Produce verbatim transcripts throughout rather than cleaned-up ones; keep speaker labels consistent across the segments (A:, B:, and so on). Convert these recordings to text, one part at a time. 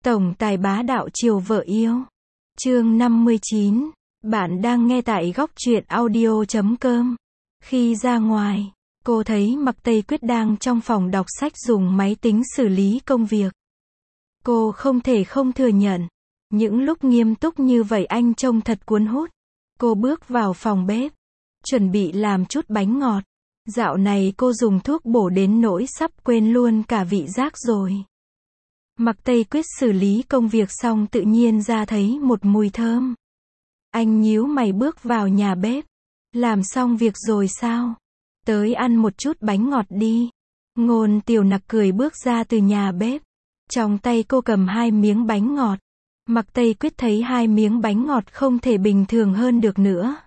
A: Tổng tài bá đạo chiều vợ yêu. Chương năm mươi chín. Bạn đang nghe tại góc truyện audio chấm com. Khi ra ngoài, cô thấy Mạc Tây Quyết đang trong phòng đọc sách dùng máy tính xử lý công việc. Cô không thể không thừa nhận, những lúc nghiêm túc như vậy anh trông thật cuốn hút. Cô bước vào phòng bếp, chuẩn bị làm chút bánh ngọt. Dạo này cô dùng thuốc bổ đến nỗi sắp quên luôn cả vị giác rồi. Mạc Tây Quyết xử lý công việc xong tự nhiên ra thấy một mùi thơm. Anh nhíu mày bước vào nhà bếp. Làm xong việc rồi sao? Tới ăn một chút bánh ngọt đi. Ngôn Tiểu Nặc cười bước ra từ nhà bếp. Trong tay cô cầm hai miếng bánh ngọt. Mạc Tây Quyết thấy hai miếng bánh ngọt không thể bình thường hơn được nữa.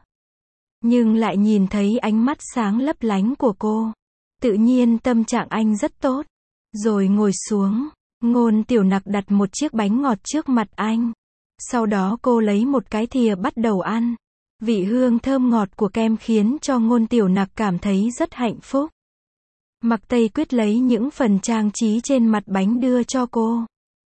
A: Nhưng lại nhìn thấy ánh mắt sáng lấp lánh của cô. Tự nhiên tâm trạng anh rất tốt. Rồi ngồi xuống. Ngôn Tiểu Nặc đặt một chiếc bánh ngọt trước mặt anh. Sau đó cô lấy một cái thìa bắt đầu ăn. Vị hương thơm ngọt của kem khiến cho Ngôn Tiểu Nặc cảm thấy rất hạnh phúc. Mạc Tây Quyết lấy những phần trang trí trên mặt bánh đưa cho cô.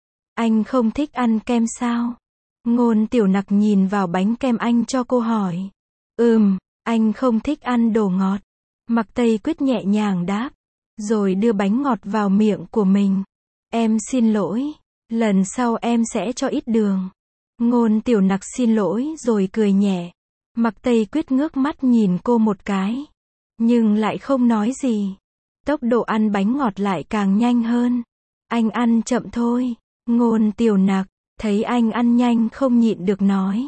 A: Anh không thích ăn kem sao? Ngôn Tiểu Nặc nhìn vào bánh kem anh cho cô hỏi. Ừm, anh không thích ăn đồ ngọt. Mạc Tây Quyết nhẹ nhàng đáp. Rồi đưa bánh ngọt vào miệng của mình. Em xin lỗi, lần sau em sẽ cho ít đường. Ngôn Tiểu Nặc xin lỗi rồi cười nhẹ. Mạc Tây Quyết ngước mắt nhìn cô một cái, nhưng lại không nói gì. Tốc độ ăn bánh ngọt lại càng nhanh hơn. Anh ăn chậm thôi. Ngôn Tiểu Nặc thấy anh ăn nhanh không nhịn được nói.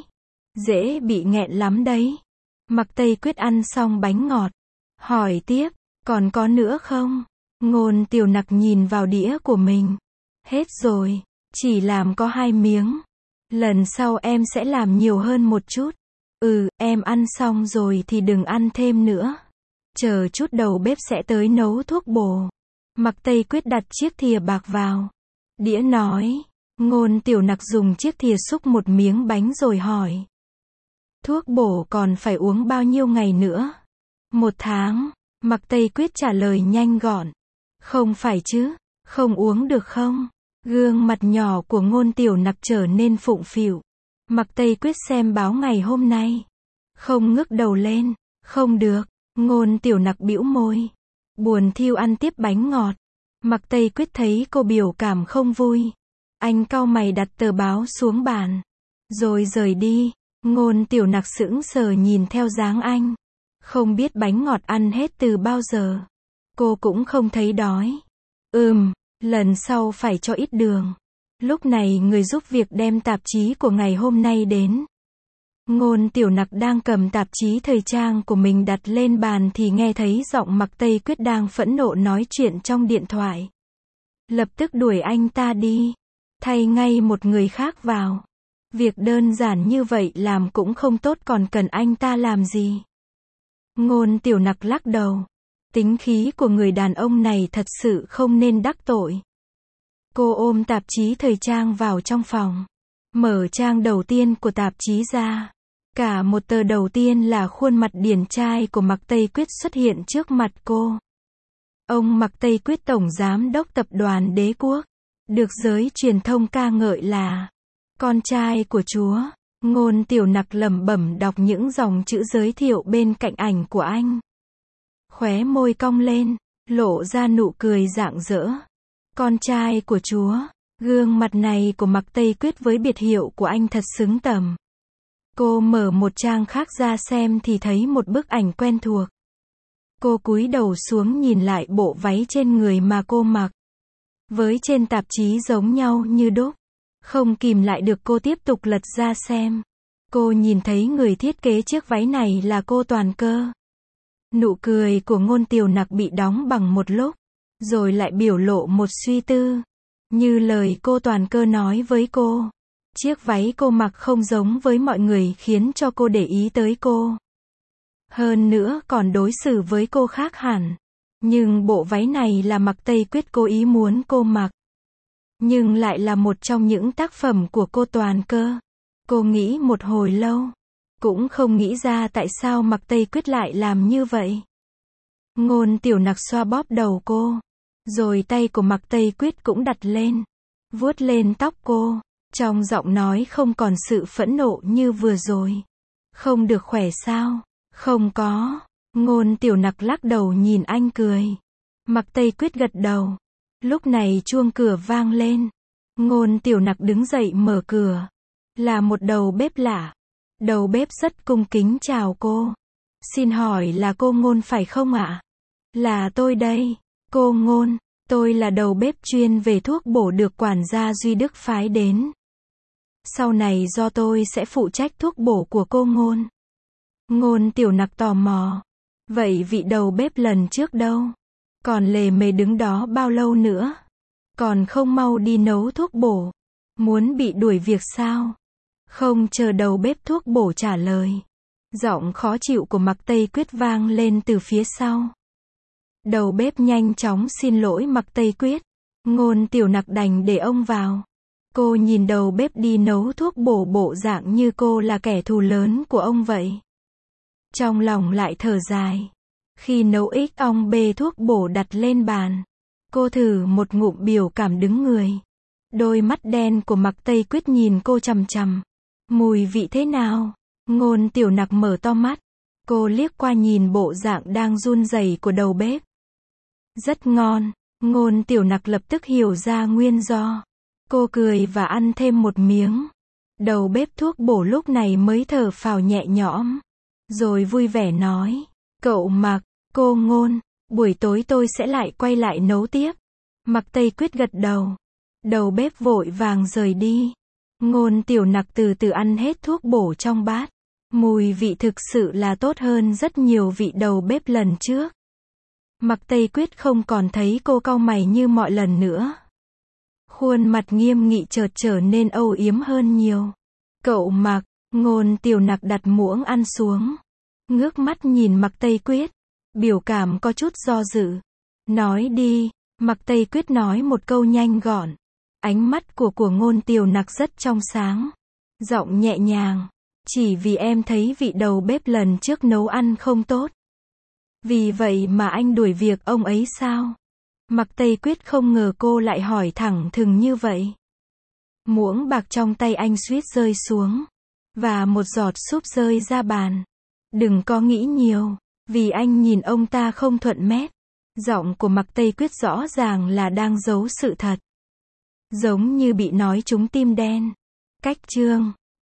A: Dễ bị nghẹn lắm đấy. Mạc Tây Quyết ăn xong bánh ngọt, hỏi tiếp, còn có nữa không? Ngôn Tiểu Nặc nhìn vào đĩa của mình. Hết rồi, chỉ làm có hai miếng. Lần sau em sẽ làm nhiều hơn một chút. Ừ, em ăn xong rồi thì đừng ăn thêm nữa. Chờ chút đầu bếp sẽ tới nấu thuốc bổ. Mạc Tây Quyết đặt chiếc thìa bạc vào đĩa nói. Ngôn Tiểu Nặc dùng chiếc thìa xúc một miếng bánh rồi hỏi. Thuốc bổ còn phải uống bao nhiêu ngày nữa? Một tháng. Mạc Tây Quyết trả lời nhanh gọn. Không phải chứ, không uống được không? Gương mặt nhỏ của Ngôn Tiểu Nặc trở nên phụng phịu. Mạc Tây Quyết xem báo ngày hôm nay. Không ngước đầu lên. Không được. Ngôn Tiểu Nặc bĩu môi. Buồn thiu ăn tiếp bánh ngọt. Mạc Tây Quyết thấy cô biểu cảm không vui. Anh cau mày đặt tờ báo xuống bàn. Rồi rời đi. Ngôn Tiểu Nặc sững sờ nhìn theo dáng anh. Không biết bánh ngọt ăn hết từ bao giờ. Cô cũng không thấy đói. Ừm, lần sau phải cho ít đường. Lúc này người giúp việc đem tạp chí của ngày hôm nay đến. Ngôn Tiểu Nặc đang cầm tạp chí thời trang của mình đặt lên bàn thì nghe thấy giọng Mạc Tây Quyết đang phẫn nộ nói chuyện trong điện thoại. Lập tức đuổi anh ta đi. Thay ngay một người khác vào. Việc đơn giản như vậy làm cũng không tốt còn cần anh ta làm gì. Ngôn Tiểu Nặc lắc đầu. Tính khí của người đàn ông này thật sự không nên đắc tội. Cô ôm tạp chí thời trang vào trong phòng. Mở trang đầu tiên của tạp chí ra. Cả một tờ đầu tiên là khuôn mặt điển trai của Mạc Tây Quyết xuất hiện trước mặt cô. Ông Mạc Tây Quyết tổng giám đốc tập đoàn Đế Quốc. Được giới truyền thông ca ngợi là con trai của chúa. Ngôn Tiểu Nặc lẩm bẩm đọc những dòng chữ giới thiệu bên cạnh ảnh của anh. Khóe môi cong lên, lộ ra nụ cười rạng rỡ. Con trai của chúa. Gương mặt này của Mạc Tây Quyết với biệt hiệu của anh thật xứng tầm. Cô mở một trang khác ra xem thì thấy một bức ảnh quen thuộc. Cô cúi đầu xuống nhìn lại bộ váy trên người mà cô mặc. Với trên tạp chí giống nhau như đúc. Không kìm lại được cô tiếp tục lật ra xem. Cô nhìn thấy người thiết kế chiếc váy này là cô Toàn Cơ. Nụ cười của Ngôn Tiểu Nặc bị đóng bằng một lúc. Rồi lại biểu lộ một suy tư. Như lời cô Toàn Cơ nói với cô. Chiếc váy cô mặc không giống với mọi người khiến cho cô để ý tới cô. Hơn nữa còn đối xử với cô khác hẳn. Nhưng bộ váy này là Mạc Tây Quyết cố ý muốn cô mặc. Nhưng lại là một trong những tác phẩm của cô Toàn Cơ. Cô nghĩ một hồi lâu. Cũng không nghĩ ra tại sao Mạc Tây Quyết lại làm như vậy. Ngôn Tiểu Nặc xoa bóp đầu cô. Rồi tay của Mạc Tây Quyết cũng đặt lên. vuốt lên tóc cô, trong giọng nói không còn sự phẫn nộ như vừa rồi. Không được khỏe sao? Không có. Ngôn Tiểu Nặc lắc đầu nhìn anh cười. Mạc Tây Quyết gật đầu. Lúc này chuông cửa vang lên. Ngôn Tiểu Nặc đứng dậy mở cửa. Là một đầu bếp lạ. Đầu bếp rất cung kính chào cô. Xin hỏi là cô Ngôn phải không ạ? Là tôi đây. Cô Ngôn, tôi là đầu bếp chuyên về thuốc bổ được quản gia Duy Đức phái đến. Sau này do tôi sẽ phụ trách thuốc bổ của cô Ngôn. Ngôn Tiểu Nặc tò mò. Vậy vị đầu bếp lần trước đâu? Còn lề mề đứng đó bao lâu nữa? Còn không mau đi nấu thuốc bổ. Muốn bị đuổi việc sao? Không chờ đầu bếp thuốc bổ trả lời. Giọng khó chịu của Mạc Tây Quyết vang lên từ phía sau. Đầu bếp nhanh chóng xin lỗi Mạc Tây Quyết. Ngôn Tiểu Nặc đành để ông vào. Cô nhìn đầu bếp đi nấu thuốc bổ bộ dạng như cô là kẻ thù lớn của ông vậy. Trong lòng lại thở dài. Khi nấu ít ong bê thuốc bổ đặt lên bàn, cô thử một ngụm biểu cảm đứng người. Đôi mắt đen của Mạc Tây Quyết nhìn cô chằm chằm. Mùi vị thế nào? Ngôn Tiểu Nặc mở to mắt. Cô liếc qua nhìn bộ dạng đang run rẩy của đầu bếp. Rất ngon. Ngôn Tiểu Nặc lập tức hiểu ra nguyên do. Cô cười và ăn thêm một miếng. Đầu bếp thuốc bổ lúc này mới thở phào nhẹ nhõm. Rồi vui vẻ nói. Cậu Mạc, cô Ngôn, buổi tối tôi sẽ lại quay lại nấu tiếp. Mạc Tây Quyết gật đầu. Đầu bếp vội vàng rời đi. Ngôn Tiểu Nặc từ từ ăn hết thuốc bổ trong bát. Mùi vị thực sự là tốt hơn rất nhiều vị đầu bếp lần trước. Mạc Tây Quyết không còn thấy cô cau mày như mọi lần nữa. Khuôn mặt nghiêm nghị chợt trở nên âu yếm hơn nhiều. Cậu Mạc, Ngôn Tiểu Nặc đặt muỗng ăn xuống. Ngước mắt nhìn Mạc Tây Quyết. Biểu cảm có chút do dự. Nói đi. Mạc Tây Quyết nói một câu nhanh gọn. Ánh mắt của của Ngôn Tiểu Nặc rất trong sáng. Giọng nhẹ nhàng. Chỉ vì em thấy vị đầu bếp lần trước nấu ăn không tốt. Vì vậy mà anh đuổi việc ông ấy sao? Mạc Tây Quyết không ngờ cô lại hỏi thẳng thừng như vậy. Muỗng bạc trong tay anh suýt rơi xuống. Và một giọt súp rơi ra bàn. Đừng có nghĩ nhiều. Vì anh nhìn ông ta không thuận mét. Giọng của Mạc Tây Quyết rõ ràng là đang giấu sự thật. Giống như bị nói trúng tim đen. Cách chương